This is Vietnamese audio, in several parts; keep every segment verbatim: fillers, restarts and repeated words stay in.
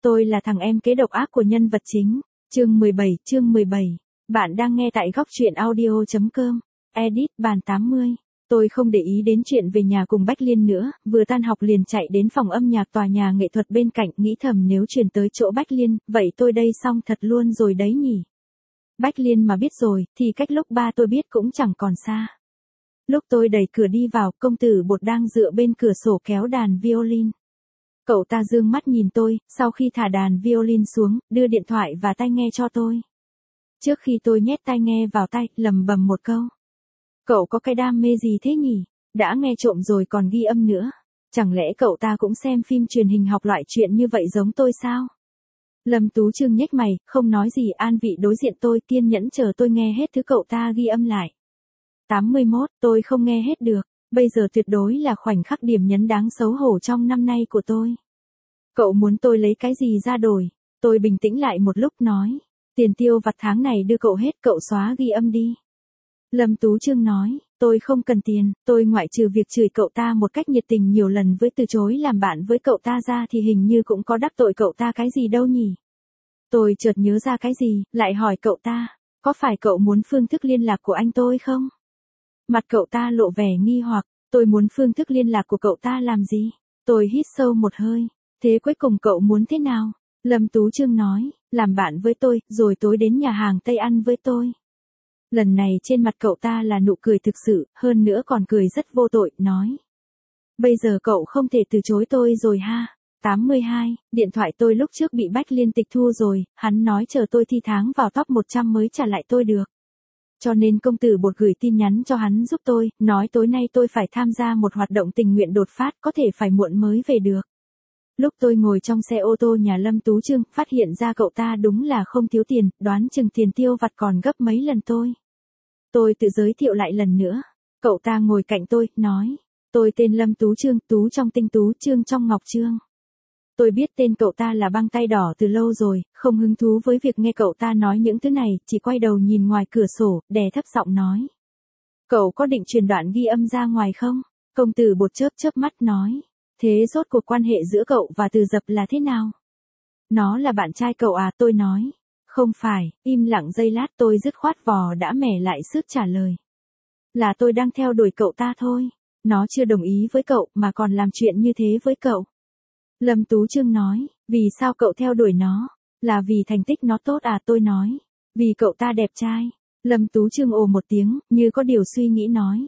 Tôi là thằng em kế độc ác của nhân vật chính. Chương mười bảy, chương mười bảy. Bạn đang nghe tại góc truyện audio chấm com. Edit bàn tám mươi. Tôi không để ý đến chuyện về nhà cùng Bách Liên nữa, vừa tan học liền chạy đến phòng âm nhạc tòa nhà nghệ thuật bên cạnh, nghĩ thầm nếu chuyển tới chỗ Bách Liên, vậy tôi đây xong thật luôn rồi đấy nhỉ. Bách Liên mà biết rồi, thì cách lúc ba tôi biết cũng chẳng còn xa. Lúc tôi đẩy cửa đi vào, công tử Bột đang dựa bên cửa sổ kéo đàn violin. Cậu ta dương mắt nhìn tôi, sau khi thả đàn violin xuống, đưa điện thoại và tai nghe cho tôi. Trước khi tôi nhét tai nghe vào tai, lầm bầm một câu. Cậu có cái đam mê gì thế nhỉ? Đã nghe trộm rồi còn ghi âm nữa. Chẳng lẽ cậu ta cũng xem phim truyền hình học loại chuyện như vậy giống tôi sao? Lâm Tú Trương nhếch mày, không nói gì, an vị đối diện tôi, kiên nhẫn chờ tôi nghe hết thứ cậu ta ghi âm lại. tám mươi mốt, tôi không nghe hết được. Bây giờ tuyệt đối là khoảnh khắc điểm nhấn đáng xấu hổ trong năm nay của tôi. Cậu muốn tôi lấy cái gì ra đổi? Tôi bình tĩnh lại một lúc nói. Tiền tiêu vặt tháng này đưa cậu hết, cậu xóa ghi âm đi. Lâm Tú Trương nói, tôi không cần tiền, tôi ngoại trừ việc chửi cậu ta một cách nhiệt tình nhiều lần với từ chối làm bạn với cậu ta ra thì hình như cũng có đắc tội cậu ta cái gì đâu nhỉ. Tôi chợt nhớ ra cái gì, lại hỏi cậu ta, có phải cậu muốn phương thức liên lạc của anh tôi không? Mặt cậu ta lộ vẻ nghi hoặc, tôi muốn phương thức liên lạc của cậu ta làm gì? Tôi hít sâu một hơi, thế cuối cùng cậu muốn thế nào? Lâm Tú Trương nói, làm bạn với tôi, rồi tối đến nhà hàng Tây ăn với tôi. Lần này trên mặt cậu ta là nụ cười thực sự, hơn nữa còn cười rất vô tội, nói. Bây giờ cậu không thể từ chối tôi rồi ha. tám mươi hai, điện thoại tôi lúc trước bị Bách Liên tịch thu rồi, hắn nói chờ tôi thi tháng vào top một trăm mới trả lại tôi được. Cho nên công tử Bột gửi tin nhắn cho hắn giúp tôi, nói tối nay tôi phải tham gia một hoạt động tình nguyện đột phát, có thể phải muộn mới về được. Lúc tôi ngồi trong xe ô tô nhà Lâm Tú Trương, phát hiện ra cậu ta đúng là không thiếu tiền, đoán chừng tiền tiêu vặt còn gấp mấy lần tôi. Tôi tự giới thiệu lại lần nữa. Cậu ta ngồi cạnh tôi, nói. Tôi tên Lâm Tú Trương, Tú trong tinh tú, Trương trong ngọc trương. Tôi biết tên cậu ta là băng tay đỏ từ lâu rồi, không hứng thú với việc nghe cậu ta nói những thứ này, chỉ quay đầu nhìn ngoài cửa sổ, đè thấp giọng nói. Cậu có định truyền đoạn ghi âm ra ngoài không? Công tử Bột chớp chớp mắt nói. Thế rốt cuộc quan hệ giữa cậu và Từ Dập là thế nào? Nó là bạn trai cậu à, tôi nói. Không phải, im lặng giây lát tôi dứt khoát vò đã mẻ lại sức trả lời. Là tôi đang theo đuổi cậu ta thôi. Nó chưa đồng ý với cậu mà còn làm chuyện như thế với cậu. Lâm Tú Trương nói, vì sao cậu theo đuổi nó? Là vì thành tích nó tốt à, tôi nói. Vì cậu ta đẹp trai. Lâm Tú Trương ồ một tiếng, như có điều suy nghĩ nói.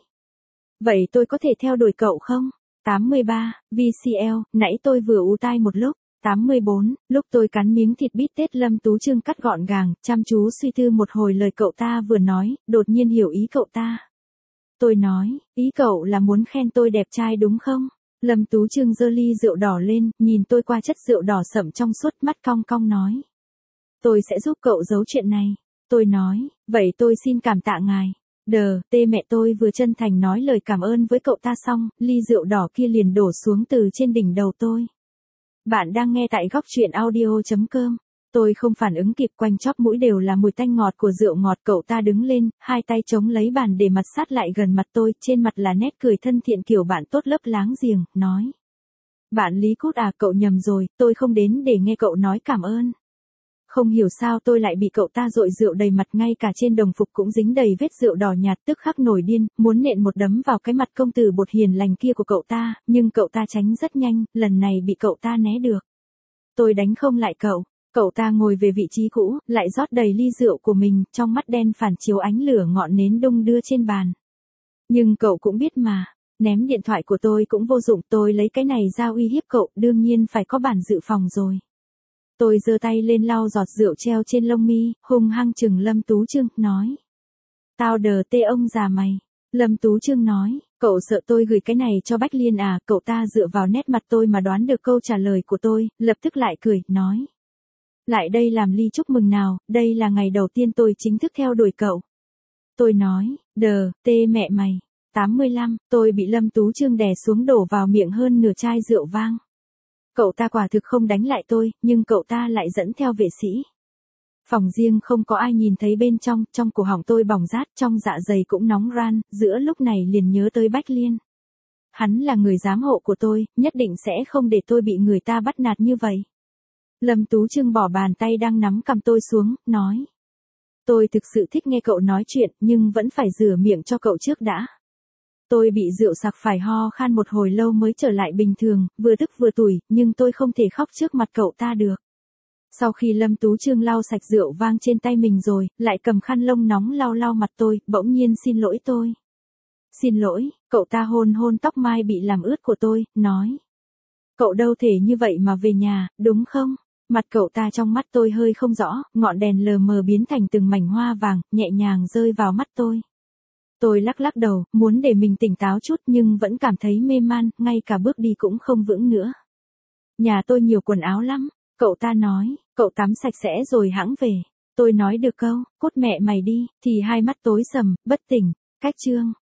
Vậy tôi có thể theo đuổi cậu không? tám mươi ba, vê xê lờ, nãy tôi vừa ù tai một lúc. tám mươi bốn, lúc tôi cắn miếng thịt bít tết Lâm Tú Trương cắt gọn gàng, chăm chú suy tư một hồi lời cậu ta vừa nói, đột nhiên hiểu ý cậu ta. Tôi nói, ý cậu là muốn khen tôi đẹp trai đúng không? Lâm Tú Trương giơ ly rượu đỏ lên, nhìn tôi qua chất rượu đỏ sậm trong suốt, mắt cong cong nói. Tôi sẽ giúp cậu giấu chuyện này. Tôi nói, vậy tôi xin cảm tạ ngài. Đờ, tê mẹ tôi vừa chân thành nói lời cảm ơn với cậu ta xong, ly rượu đỏ kia liền đổ xuống từ trên đỉnh đầu tôi. Bạn đang nghe tại góc truyện audio chấm com. Tôi không phản ứng kịp, quanh chóp mũi đều là mùi tanh ngọt của rượu ngọt. Cậu ta đứng lên, hai tay chống lấy bàn để mặt sát lại gần mặt tôi, trên mặt là nét cười thân thiện kiểu bạn tốt lớp láng giềng, nói. Bạn Lý Cút à, cậu nhầm rồi, tôi không đến để nghe cậu nói cảm ơn. Không hiểu sao tôi lại bị cậu ta dội rượu đầy mặt, ngay cả trên đồng phục cũng dính đầy vết rượu đỏ nhạt, tức khắc nổi điên, muốn nện một đấm vào cái mặt công tử Bột hiền lành kia của cậu ta, nhưng cậu ta tránh rất nhanh, lần này bị cậu ta né được. Tôi đánh không lại cậu, cậu ta ngồi về vị trí cũ, lại rót đầy ly rượu của mình, trong mắt đen phản chiếu ánh lửa ngọn nến đung đưa trên bàn. Nhưng cậu cũng biết mà, ném điện thoại của tôi cũng vô dụng, tôi lấy cái này ra uy hiếp cậu, đương nhiên phải có bản dự phòng rồi. Tôi giơ tay lên lau giọt rượu treo trên lông mi, hung hăng chừng Lâm Tú Trương, nói. Tao đờ tê ông già mày. Lâm Tú Trương nói, cậu sợ tôi gửi cái này cho Bách Liên à? Cậu ta dựa vào nét mặt tôi mà đoán được câu trả lời của tôi, lập tức lại cười, nói. Lại đây làm ly chúc mừng nào, đây là ngày đầu tiên tôi chính thức theo đuổi cậu. Tôi nói, đờ, tê mẹ mày. tám mươi lăm, tôi bị Lâm Tú Trương đè xuống đổ vào miệng hơn nửa chai rượu vang. Cậu ta quả thực không đánh lại tôi, nhưng cậu ta lại dẫn theo vệ sĩ. Phòng riêng không có ai nhìn thấy bên trong, trong cổ họng tôi bỏng rát, trong dạ dày cũng nóng ran, giữa lúc này liền nhớ tới Bách Liên. Hắn là người giám hộ của tôi, nhất định sẽ không để tôi bị người ta bắt nạt như vậy. Lâm Tú Trương bỏ bàn tay đang nắm cầm tôi xuống, nói. Tôi thực sự thích nghe cậu nói chuyện, nhưng vẫn phải rửa miệng cho cậu trước đã. Tôi bị rượu sặc phải ho khan một hồi lâu mới trở lại bình thường, vừa tức vừa tủi, nhưng tôi không thể khóc trước mặt cậu ta được. Sau khi Lâm Tú Trương lau sạch rượu vang trên tay mình rồi, lại cầm khăn lông nóng lau lau mặt tôi, bỗng nhiên xin lỗi tôi. Xin lỗi, cậu ta hôn hôn tóc mai bị làm ướt của tôi, nói. Cậu đâu thể như vậy mà về nhà, đúng không? Mặt cậu ta trong mắt tôi hơi không rõ, ngọn đèn lờ mờ biến thành từng mảnh hoa vàng, nhẹ nhàng rơi vào mắt tôi. Tôi lắc lắc đầu, muốn để mình tỉnh táo chút nhưng vẫn cảm thấy mê man, ngay cả bước đi cũng không vững nữa. Nhà tôi nhiều quần áo lắm, cậu ta nói, cậu tắm sạch sẽ rồi hẵng về. Tôi nói được câu, cút mẹ mày đi, thì hai mắt tối sầm, bất tỉnh, cách chương.